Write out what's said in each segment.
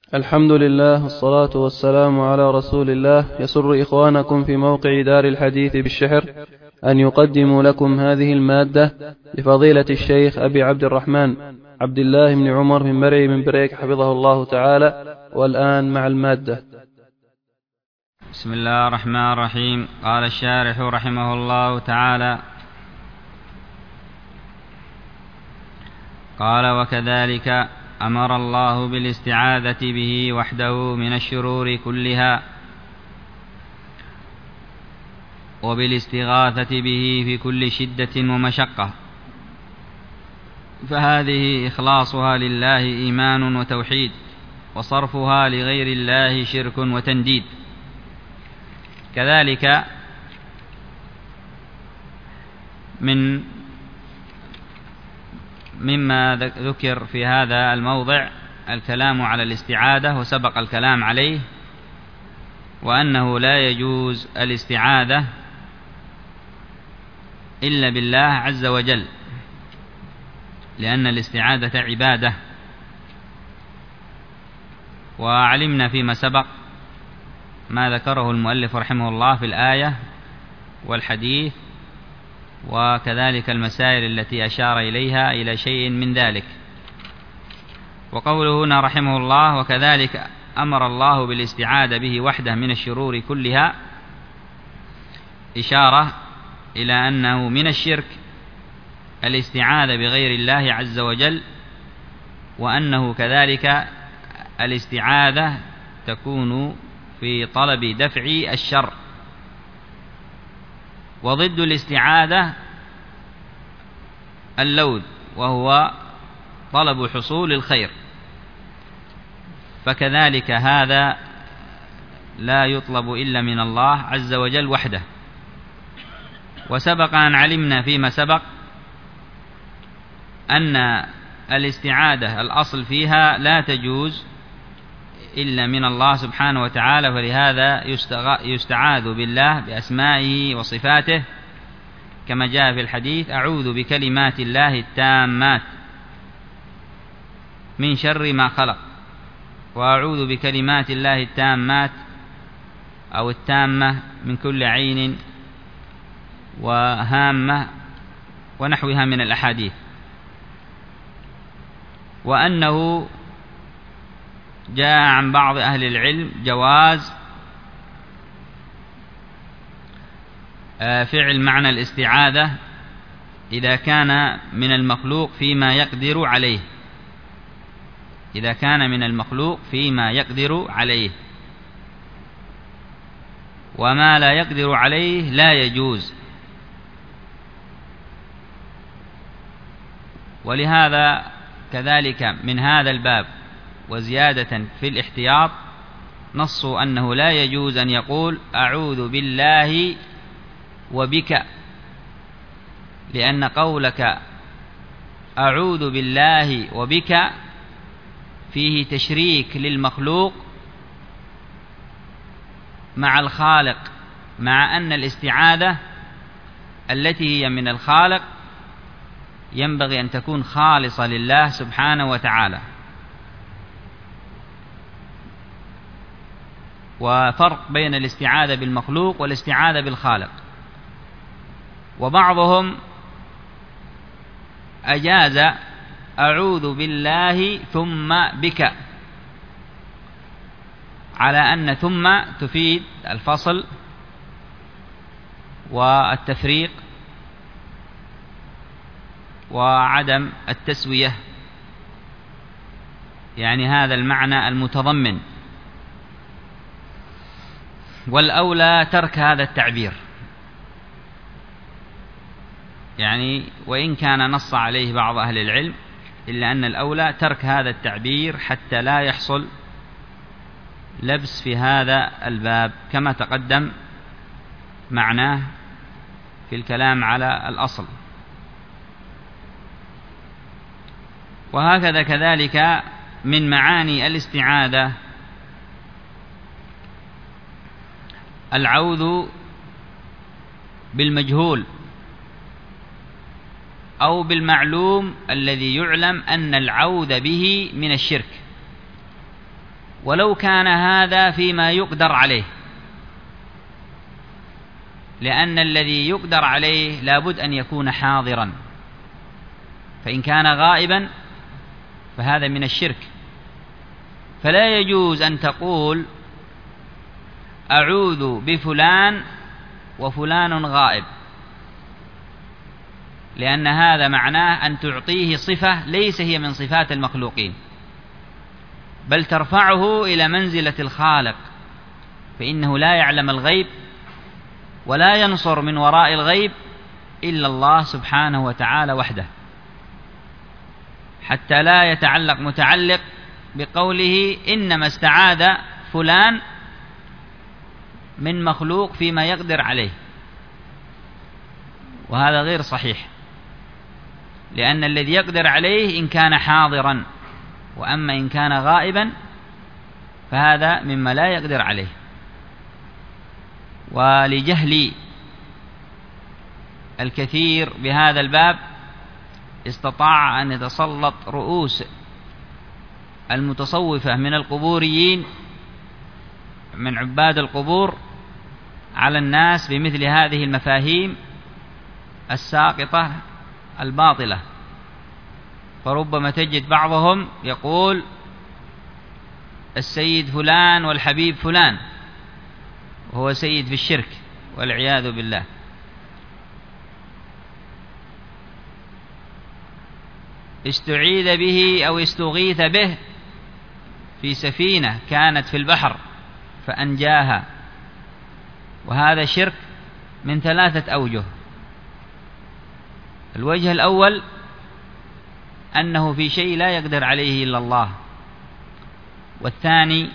الحمد لله والصلاة والسلام على رسول الله. يسر إخوانكم في موقع دار الحديث بالشحر أن يقدموا لكم هذه المادة لفضيلة الشيخ أبي عبد الرحمن عبد الله بن عمر بن مرعي بن بريك حفظه الله تعالى. والآن مع المادة. بسم الله الرحمن الرحيم. قال الشارح رحمه الله تعالى: قال: وكذلك أمر الله بالاستعاذة به وحده من الشرور كلها، وبالاستغاثة به في كل شدة ومشقة، فهذه إخلاصها لله إيمان وتوحيد، وصرفها لغير الله شرك وتنديد. كذلك مما ذكر في هذا الموضع الكلام على الاستعاذة، وسبق الكلام عليه، وأنه لا يجوز الاستعاذة إلا بالله عز وجل، لأن الاستعاذة عبادة. وعلمنا فيما سبق ما ذكره المؤلف رحمه الله في الآية والحديث، وكذلك المسائل التي أشار إليها إلى شيء من ذلك. وقوله هنا رحمه الله: وكذلك أمر الله بالاستعاذة به وحده من الشرور كلها، إشارة إلى أنه من الشرك الاستعاذة بغير الله عز وجل، وأنه كذلك الاستعاذة تكون في طلب دفع الشر. وضد الاستعاذة اللوذ، وهو طلب حصول الخير، فكذلك هذا لا يطلب إلا من الله عز وجل وحده. وسبق أن علمنا فيما سبق أن الاستعاذة الأصل فيها لا تجوز إلا من الله سبحانه وتعالى، فلهذا يستعاذ بالله بأسمائه وصفاته، كما جاء في الحديث: أعوذ بكلمات الله التامات من شر ما خلق، وأعوذ بكلمات الله التامات أو التامة من كل عين وهامة، ونحوها من الأحاديث. وأنه جاء عن بعض أهل العلم جواز فعل معنى الاستعاذة إذا كان من المخلوق فيما يقدر عليه، إذا كان من المخلوق فيما يقدر عليه، وما لا يقدر عليه لا يجوز. ولهذا كذلك من هذا الباب وزيادة في الاحتياط نصوا أنه لا يجوز أن يقول أعوذ بالله وبك، لأن قولك أعوذ بالله وبك فيه تشريك للمخلوق مع الخالق، مع أن الاستعاذة التي هي من الخالق ينبغي أن تكون خالصة لله سبحانه وتعالى. وفرق بين الاستعاذة بالمخلوق والاستعاذة بالخالق. وبعضهم أجاز أعوذ بالله ثم بك، على أن ثم تفيد الفصل والتفريق وعدم التسوية، يعني هذا المعنى المتضمن. والأولى ترك هذا التعبير، يعني وإن كان نص عليه بعض أهل العلم، إلا أن الأولى ترك هذا التعبير حتى لا يحصل لبس في هذا الباب، كما تقدم معناه في الكلام على الأصل. وهكذا كذلك من معاني الاستعاذة العوذ بالمجهول أو بالمعلوم الذي يعلم أن العوذ به من الشرك، ولو كان هذا فيما يقدر عليه، لأن الذي يقدر عليه لابد أن يكون حاضرا، فإن كان غائبا فهذا من الشرك. فلا يجوز أن تقول أعوذ بفلان وفلان غائب، لأن هذا معناه أن تعطيه صفة ليس هي من صفات المخلوقين، بل ترفعه إلى منزلة الخالق، فإنه لا يعلم الغيب ولا ينصر من وراء الغيب إلا الله سبحانه وتعالى وحده، حتى لا يتعلق متعلق بقوله إنما استعاذ فلان من مخلوق فيما يقدر عليه، وهذا غير صحيح، لأن الذي يقدر عليه إن كان حاضرا، وأما إن كان غائبا فهذا مما لا يقدر عليه. ولجهل الكثير بهذا الباب استطاع أن يتسلط رؤوس المتصوفة من القبوريين من عباد القبور على الناس بمثل هذه المفاهيم الساقطة الباطلة. فربما تجد بعضهم يقول السيد فلان والحبيب فلان، وهو سيد في الشرك والعياذ بالله. استعيذ به أو استغيث به في سفينة كانت في البحر فأنجاها، وهذا شرك من 3 أوجه. الوجه الأول أنه في شيء لا يقدر عليه إلا الله، والثاني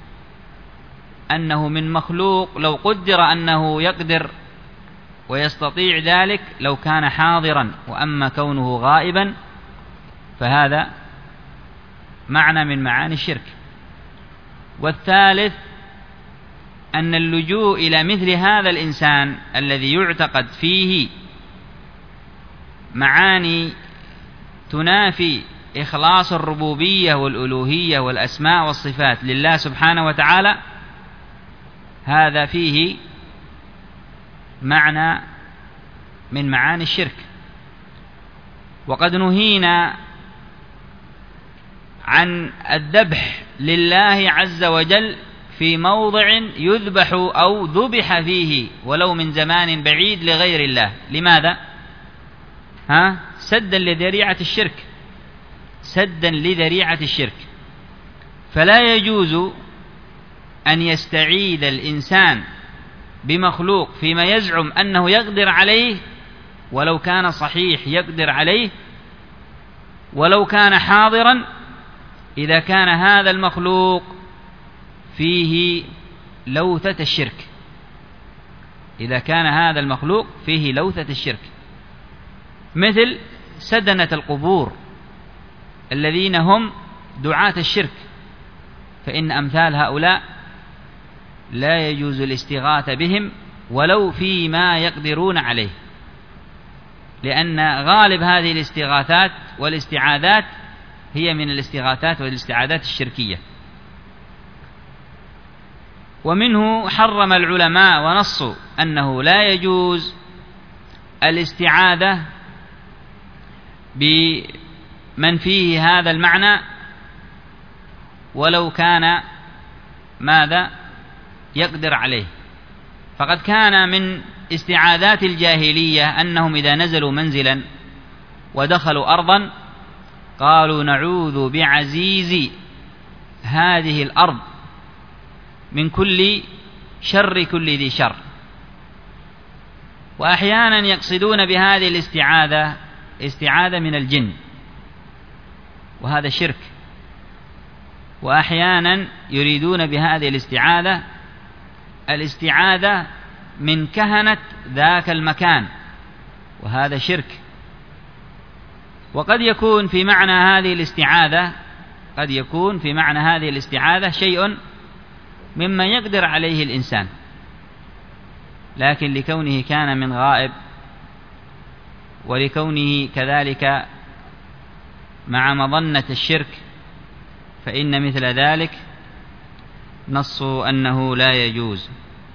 أنه من مخلوق لو قدر أنه يقدر ويستطيع ذلك لو كان حاضرا، وأما كونه غائبا فهذا معنى من معاني الشرك. والثالث أن اللجوء إلى مثل هذا الإنسان الذي يعتقد فيه معاني تنافي إخلاص الربوبية والألوهية والأسماء والصفات لله سبحانه وتعالى، هذا فيه معنى من معاني الشرك. وقد نهينا عن الذبح لله عز وجل في موضع يذبح أو ذبح فيه ولو من زمان بعيد لغير الله. لماذا؟ سدا لذريعة الشرك، سدا لذريعة الشرك. فلا يجوز أن يستعيذ الإنسان بمخلوق فيما يزعم أنه يقدر عليه، ولو كان صحيح يقدر عليه، ولو كان حاضرا، إذا كان هذا المخلوق فيه لوثة الشرك، إذا كان هذا المخلوق فيه لوثة الشرك، مثل سدنة القبور الذين هم دعاة الشرك، فإن أمثال هؤلاء لا يجوز الاستغاثة بهم ولو فيما يقدرون عليه، لأن غالب هذه الاستغاثات والاستعاذات هي من الاستغاثات والاستعاذات الشركية. ومنه حرم العلماء ونصوا أنه لا يجوز الاستعاذة بمن فيه هذا المعنى ولو كان ماذا يقدر عليه. فقد كان من استعاذات الجاهلية أنهم إذا نزلوا منزلا ودخلوا أرضا قالوا نعوذ بعزيز هذه الأرض من كل شر كل ذي شر. وأحيانا يقصدون بهذه الاستعاذة استعاذة من الجن، وهذا شرك. وأحيانا يريدون بهذه الاستعاذة من كهنة ذاك المكان، وهذا شرك. وقد يكون في معنى هذه الاستعاذة قد يكون في معنى هذه الاستعاذة شيء مما يقدر عليه الإنسان، لكن لكونه كان من غائب ولكونه كذلك مع مظنة الشرك فإن مثل ذلك نصوا أنه لا يجوز.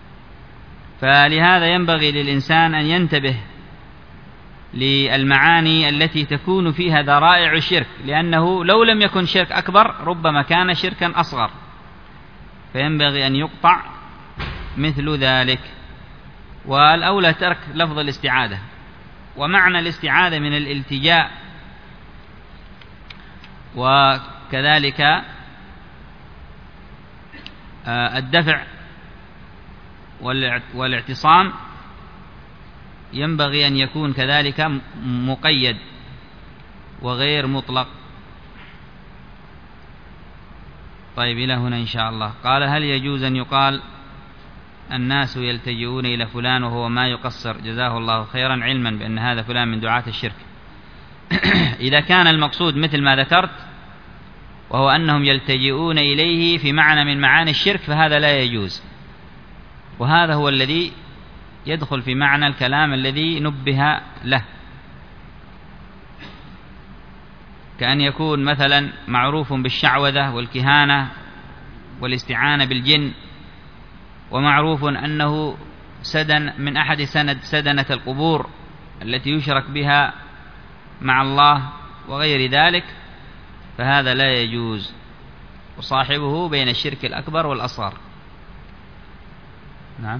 فلهذا ينبغي للإنسان أن ينتبه للمعاني التي تكون فيها ذرائع الشرك، لأنه لو لم يكن شرك أكبر ربما كان شركا أصغر، فينبغي أن يقطع مثل ذلك. والأولى ترك لفظ الاستعاذة، ومعنى الاستعاذة من الالتجاء، وكذلك الدفع والاعتصام ينبغي أن يكون كذلك مقيد وغير مطلق. طيب إلى هنا إن شاء الله. قال: هل يجوز أن يقال الناس يلتجئون إلى فلان وهو ما يقصر جزاه الله خيرا، علما بأن هذا فلان من دعاة الشرك؟ إذا كان المقصود مثل ما ذكرت وهو أنهم يلتجئون إليه في معنى من معاني الشرك فهذا لا يجوز، وهذا هو الذي يدخل في معنى الكلام الذي نبه له، كأن يكون مثلا معروف بالشعوذة والكهانة والاستعانة بالجن، ومعروف أنه سدن من أحد سدنة القبور التي يشرك بها مع الله وغير ذلك، فهذا لا يجوز، وصاحبه بين الشرك الأكبر والأصغر. نعم.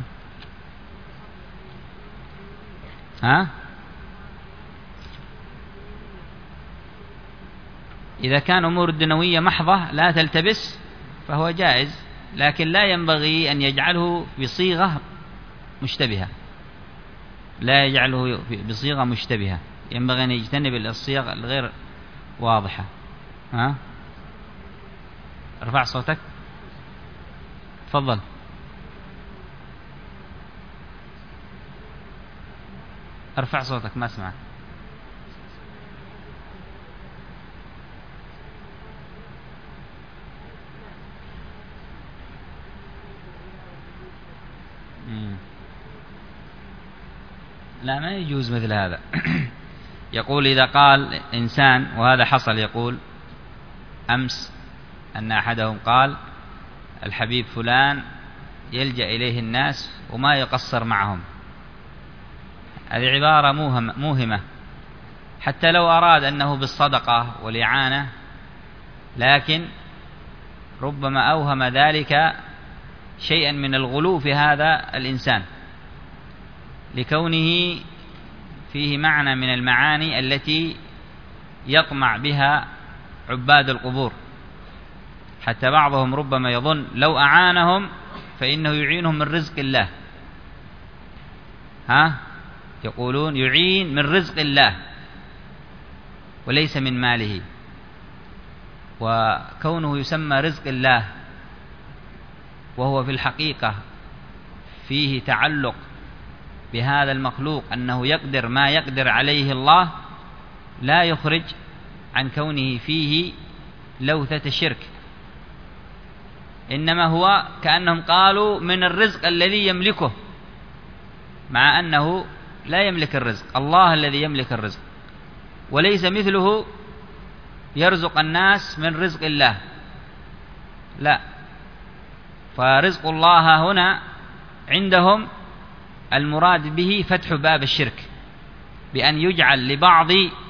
إذا كان أمور الدنيوية محضة لا تلتبس فهو جائز، لكن لا ينبغي أن يجعله بصيغة مشتبهة، لا يجعله بصيغة مشتبهة، ينبغي أن يجتنب الصيغ الغير واضحة. ارفع صوتك، تفضل. ارفع صوتك، ما اسمعك. لا، ما يجوز مثل هذا. يقول إذا قال إنسان، وهذا حصل، يقول أمس أن أحدهم قال الحبيب فلان يلجأ إليه الناس وما يقصر معهم. هذه عبارة موهمة، حتى لو أراد أنه بالصدقة والإعانة، لكن ربما أوهم ذلك شيئا من الغلو في هذا الإنسان، لكونه فيه معنى من المعاني التي يطمع بها عباد القبور، حتى بعضهم ربما يظن لو أعانهم فإنه يعينهم من رزق الله. يقولون يعين من رزق الله وليس من ماله، وكونه يسمى رزق الله وهو في الحقيقة فيه تعلق بهذا المخلوق أنه يقدر ما يقدر عليه الله، لا يخرج عن كونه فيه لوثة شرك، إنما هو كأنهم قالوا من الرزق الذي يملكه، مع أنه لا يملك الرزق، الله الذي يملك الرزق، وليس مثله يرزق الناس من رزق الله، لا. فرزق الله هنا عندهم المراد به فتح باب الشرك، بأن يجعل لبعض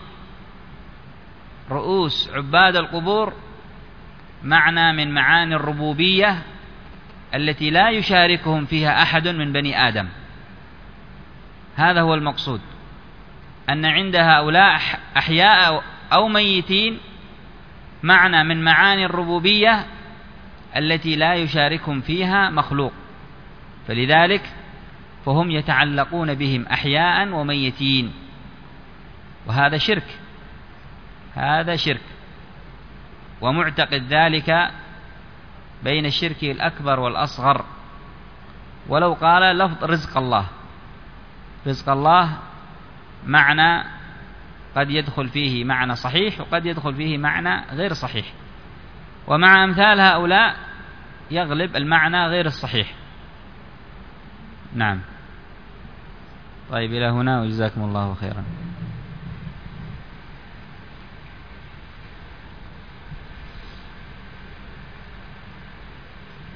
رؤوس عباد القبور معنى من معاني الربوبية التي لا يشاركهم فيها أحد من بني آدم. هذا هو المقصود، أن عند هؤلاء أحياء أو ميتين معنى من معاني الربوبية التي لا يشاركهم فيها مخلوق، فلذلك فهم يتعلقون بهم أحياء وميتين، وهذا شرك، هذا شرك، ومعتقد ذلك بين الشرك الأكبر والأصغر. ولو قال لفظ رزق الله، رزق الله معنى قد يدخل فيه معنى صحيح وقد يدخل فيه معنى غير صحيح، ومع أمثال هؤلاء يغلب المعنى غير الصحيح. نعم. طيب إلى هنا، وجزاكم الله خيرا.